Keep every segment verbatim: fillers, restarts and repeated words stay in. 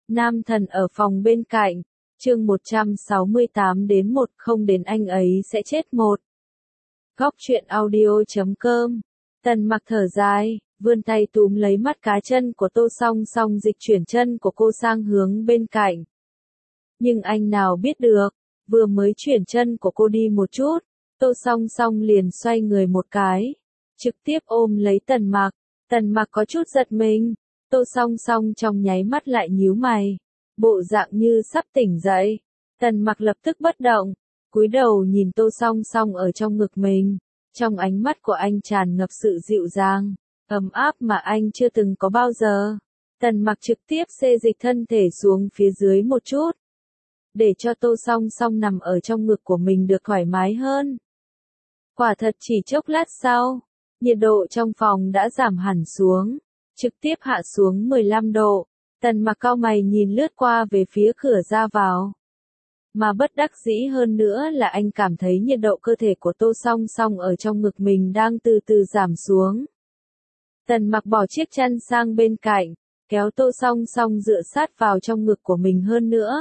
Nam thần ở phòng bên cạnh, chương một trăm sáu mươi tám đến một không đến anh ấy sẽ chết một. Góc truyện audio chấm com. Tần Mặc thở dài, vươn tay túm lấy mắt cá chân của Tô Song Song, dịch chuyển chân của cô sang hướng bên cạnh. Nhưng anh nào biết được, vừa mới chuyển chân của cô đi một chút, Tô Song Song liền xoay người một cái, trực tiếp ôm lấy Tần Mặc. Tần Mặc có chút giật mình, Tô Song Song trong nháy mắt lại nhíu mày, bộ dạng như sắp tỉnh dậy. Tần Mặc lập tức bất động, cúi đầu nhìn Tô Song Song ở trong ngực mình, trong ánh mắt của anh tràn ngập sự dịu dàng, ấm áp mà anh chưa từng có bao giờ. Tần Mặc trực tiếp xê dịch thân thể xuống phía dưới một chút, để cho Tô Song Song nằm ở trong ngực của mình được thoải mái hơn. Quả thật chỉ chốc lát sau, nhiệt độ trong phòng đã giảm hẳn xuống, trực tiếp hạ xuống mười lăm độ. Tần Mặc cau mày nhìn lướt qua về phía cửa ra vào. Mà bất đắc dĩ hơn nữa là anh cảm thấy nhiệt độ cơ thể của Tô Song Song ở trong ngực mình đang từ từ giảm xuống. Tần Mặc bỏ chiếc chăn sang bên cạnh, kéo Tô Song Song dựa sát vào trong ngực của mình hơn nữa.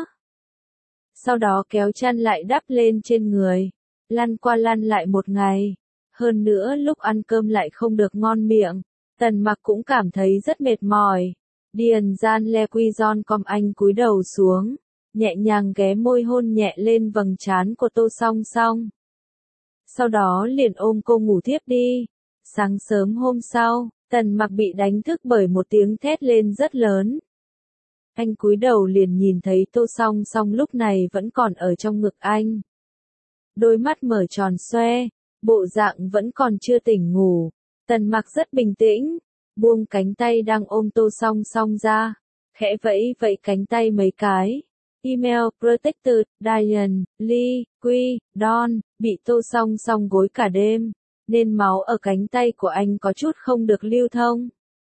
Sau đó kéo chăn lại đắp lên trên người, lăn qua lăn lại một ngày. Hơn nữa lúc ăn cơm lại không được ngon miệng, Tần Mặc cũng cảm thấy rất mệt mỏi. Điền gian le quy giòn com anh cúi đầu xuống, nhẹ nhàng ghé môi hôn nhẹ lên vầng trán của Tô Song Song. Sau đó liền ôm cô ngủ thiếp đi. Sáng sớm hôm sau, Tần Mặc bị đánh thức bởi một tiếng thét lên rất lớn. Anh cúi đầu liền nhìn thấy Tô Song Song lúc này vẫn còn ở trong ngực anh. Đôi mắt mở tròn xoe, bộ dạng vẫn còn chưa tỉnh ngủ. Tần Mặc rất bình tĩnh, buông cánh tay đang ôm Tô Song Song ra, khẽ vẫy vẫy cánh tay mấy cái. Email Protected, Diane, Lee, Quy, Don, bị Tô Song Song gối cả đêm, nên máu ở cánh tay của anh có chút không được lưu thông.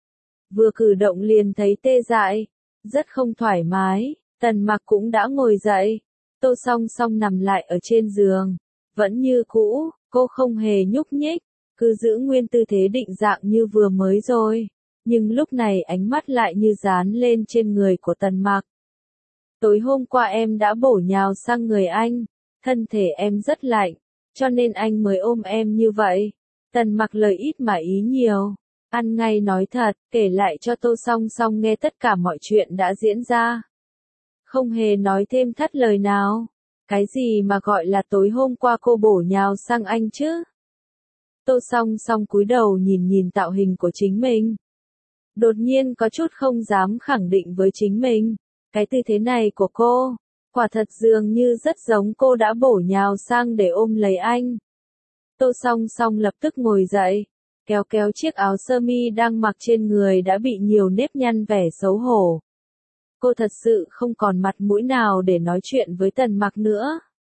Vừa cử động liền thấy tê dại, rất không thoải mái. Tần Mặc cũng đã ngồi dậy. Tô Song Song nằm lại ở trên giường, vẫn như cũ, cô không hề nhúc nhích, cứ giữ nguyên tư thế định dạng như vừa mới rồi. Nhưng lúc này ánh mắt lại như dán lên trên người của Tần Mặc. Tối hôm qua em đã bổ nhào sang người anh, thân thể em rất lạnh, cho nên anh mới ôm em như vậy. Tần Mặc lời ít mà ý nhiều, ăn ngay nói thật, kể lại cho Tô Song Song nghe tất cả mọi chuyện đã diễn ra. Không hề nói thêm thắt lời nào. Cái gì mà gọi là tối hôm qua cô bổ nhào sang anh chứ? Tô Song Song cúi đầu nhìn nhìn tạo hình của chính mình. Đột nhiên có chút không dám khẳng định với chính mình. Cái tư thế này của cô, quả thật dường như rất giống cô đã bổ nhào sang để ôm lấy anh. Tô Song Song lập tức ngồi dậy, kéo kéo chiếc áo sơ mi đang mặc trên người đã bị nhiều nếp nhăn vẻ xấu hổ. Cô thật sự không còn mặt mũi nào để nói chuyện với Tần Mặc nữa.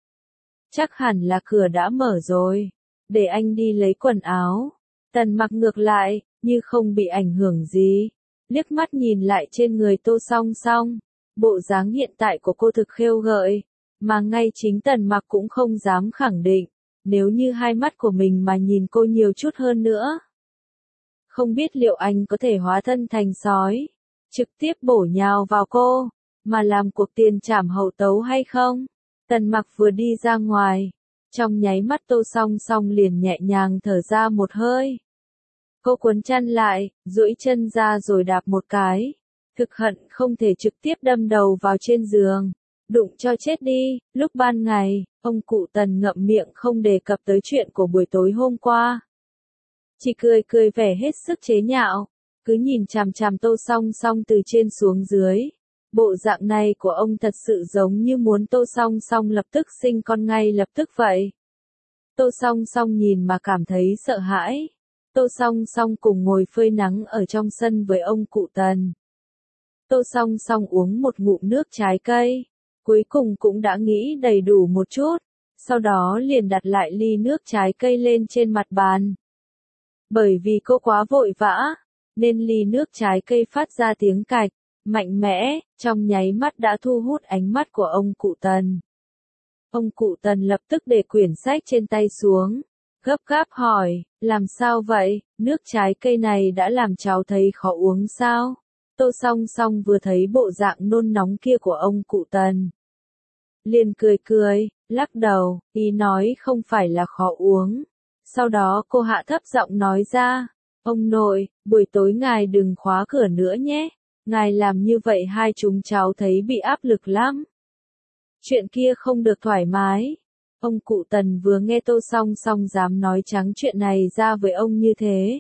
Chắc hẳn là cửa đã mở rồi, để anh đi lấy quần áo. Tần Mặc ngược lại, như không bị ảnh hưởng gì, liếc mắt nhìn lại trên người Tô Song Song. Bộ dáng hiện tại của cô thực khêu gợi, mà ngay chính Tần Mặc cũng không dám khẳng định, nếu như hai mắt của mình mà nhìn cô nhiều chút hơn nữa. Không biết liệu anh có thể hóa thân thành sói, trực tiếp bổ nhào vào cô, mà làm cuộc tiền trảm hậu tấu hay không? Tần Mặc vừa đi ra ngoài, trong nháy mắt Tô Song Song liền nhẹ nhàng thở ra một hơi. Cô cuốn chăn lại, duỗi chân ra rồi đạp một cái. Thực hận không thể trực tiếp đâm đầu vào trên giường, đụng cho chết đi. Lúc ban ngày, ông cụ Tần ngậm miệng không đề cập tới chuyện của buổi tối hôm qua. Chỉ cười cười vẻ hết sức chế nhạo, cứ nhìn chằm chằm Tô Song Song từ trên xuống dưới. Bộ dạng này của ông thật sự giống như muốn Tô Song Song lập tức sinh con ngay lập tức vậy. Tô Song Song nhìn mà cảm thấy sợ hãi. Tô Song Song cùng ngồi phơi nắng ở trong sân với ông cụ Tần. Tô Song Song uống một ngụm nước trái cây, cuối cùng cũng đã nghĩ đầy đủ một chút, sau đó liền đặt lại ly nước trái cây lên trên mặt bàn. Bởi vì cô quá vội vã, nên ly nước trái cây phát ra tiếng cạch, mạnh mẽ, trong nháy mắt đã thu hút ánh mắt của ông cụ Tần. Ông cụ Tần lập tức để quyển sách trên tay xuống, gấp gáp hỏi, làm sao vậy, nước trái cây này đã làm cháu thấy khó uống sao? Tô Song Song vừa thấy bộ dạng nôn nóng kia của ông cụ Tần, liền cười cười, lắc đầu, ý nói không phải là khó uống. Sau đó cô hạ thấp giọng nói ra, ông nội, buổi tối ngài đừng khóa cửa nữa nhé, ngài làm như vậy hai chúng cháu thấy bị áp lực lắm. Chuyện kia không được thoải mái. Ông cụ Tần vừa nghe Tô Song Song dám nói trắng chuyện này ra với ông như thế.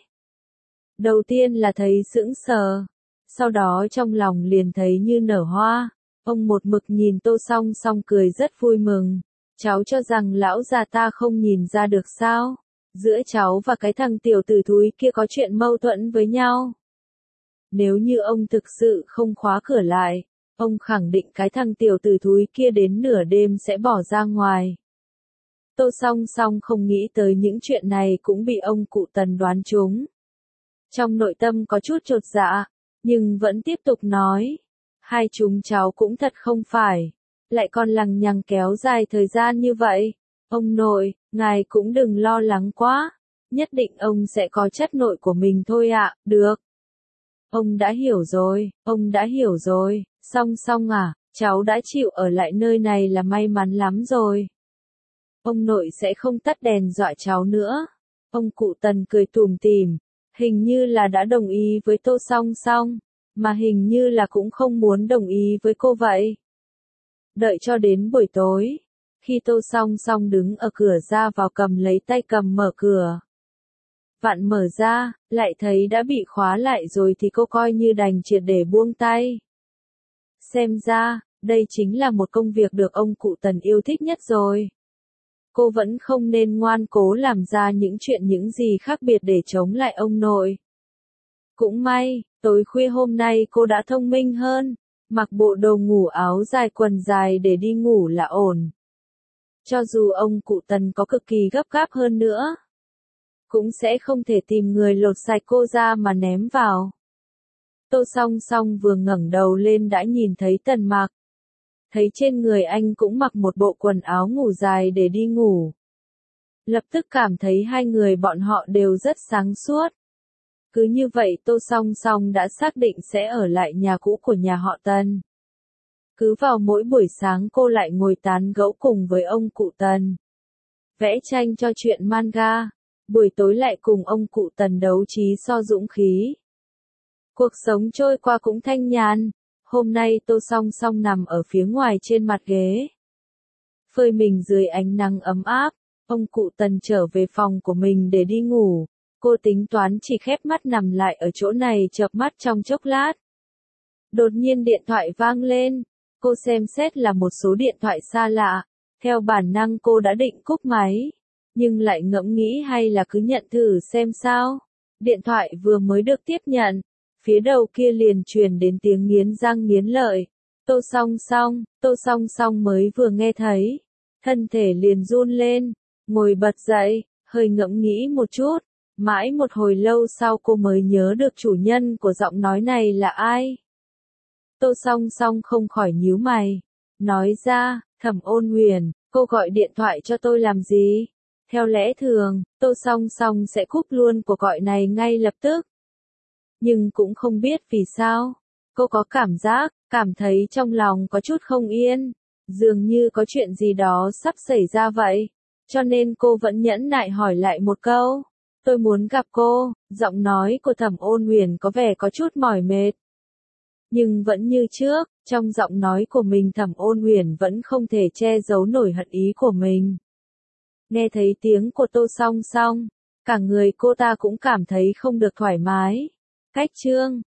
Đầu tiên là thấy sững sờ, sau đó trong lòng liền thấy như nở hoa. Ông một mực nhìn Tô Song Song cười rất vui mừng. Cháu cho rằng lão già ta không nhìn ra được sao? Giữa cháu và cái thằng tiểu tử thúi kia có chuyện mâu thuẫn với nhau. Nếu như ông thực sự không khóa cửa lại, ông khẳng định cái thằng tiểu tử thúi kia đến nửa đêm sẽ bỏ ra ngoài. Tô Song Song không nghĩ tới những chuyện này cũng bị ông cụ Tần đoán trúng. Trong nội tâm có chút chột dạ, nhưng vẫn tiếp tục nói. Hai chúng cháu cũng thật không phải, lại còn lằng nhằng kéo dài thời gian như vậy. Ông nội, ngài cũng đừng lo lắng quá, nhất định ông sẽ có chất nội của mình thôi ạ, được. Ông đã hiểu rồi, ông đã hiểu rồi, Song Song à, cháu đã chịu ở lại nơi này là may mắn lắm rồi. Ông nội sẽ không tắt đèn dọa cháu nữa. Ông cụ Tần cười tủm tỉm, hình như là đã đồng ý với Tô Song Song, mà hình như là cũng không muốn đồng ý với cô vậy. Đợi cho đến buổi tối, khi Tô Song Song đứng ở cửa ra vào cầm lấy tay cầm mở cửa. Vặn mở ra, lại thấy đã bị khóa lại rồi thì cô coi như đành triệt để buông tay. Xem ra, đây chính là một công việc được ông cụ Tần yêu thích nhất rồi. Cô vẫn không nên ngoan cố làm ra những chuyện những gì khác biệt để chống lại ông nội. Cũng may, tối khuya hôm nay cô đã thông minh hơn, mặc bộ đồ ngủ áo dài quần dài để đi ngủ là ổn. Cho dù ông cụ Tần có cực kỳ gấp gáp hơn nữa, cũng sẽ không thể tìm người lột sạch cô ra mà ném vào. Tô Song Song vừa ngẩng đầu lên đã nhìn thấy Tần Mặc. Thấy trên người anh cũng mặc một bộ quần áo ngủ dài để đi ngủ. Lập tức cảm thấy hai người bọn họ đều rất sáng suốt. Cứ như vậy Tô Song Song đã xác định sẽ ở lại nhà cũ của nhà họ Tần. Cứ vào mỗi buổi sáng cô lại ngồi tán gẫu cùng với ông cụ Tần. Vẽ tranh cho chuyện manga. Buổi tối lại cùng ông cụ Tần đấu trí so dũng khí. Cuộc sống trôi qua cũng thanh nhàn. Hôm nay Tô Song Song nằm ở phía ngoài trên mặt ghế. Phơi mình dưới ánh nắng ấm áp. Ông cụ Tần trở về phòng của mình để đi ngủ. Cô tính toán chỉ khép mắt nằm lại ở chỗ này chợp mắt trong chốc lát. Đột nhiên điện thoại vang lên. Cô xem xét là một số điện thoại xa lạ. Theo bản năng cô đã định cúp máy. Nhưng lại ngẫm nghĩ hay là cứ nhận thử xem sao. Điện thoại vừa mới được tiếp nhận. Phía đầu kia liền truyền đến tiếng nghiến răng nghiến lợi. Tô Song Song, Tô Song Song mới vừa nghe thấy. Thân thể liền run lên. Ngồi bật dậy, hơi ngẫm nghĩ một chút. Mãi một hồi lâu sau cô mới nhớ được chủ nhân của giọng nói này là ai. Tô Song Song không khỏi nhíu mày. Nói ra, Thẩm Ôn Huyền, cô gọi điện thoại cho tôi làm gì? Theo lẽ thường, Tô Song Song sẽ cúp luôn cuộc gọi này ngay lập tức. Nhưng cũng không biết vì sao. Cô có cảm giác, cảm thấy trong lòng có chút không yên. Dường như có chuyện gì đó sắp xảy ra vậy. Cho nên cô vẫn nhẫn nại hỏi lại một câu. Tôi muốn gặp cô. Giọng nói của Thẩm Ôn Huyền có vẻ có chút mỏi mệt. Nhưng vẫn như trước, trong giọng nói của mình Thẩm Ôn Huyền vẫn không thể che giấu nổi hận ý của mình. Nghe thấy tiếng của Tô Song Song, cả người cô ta cũng cảm thấy không được thoải mái. Cách chương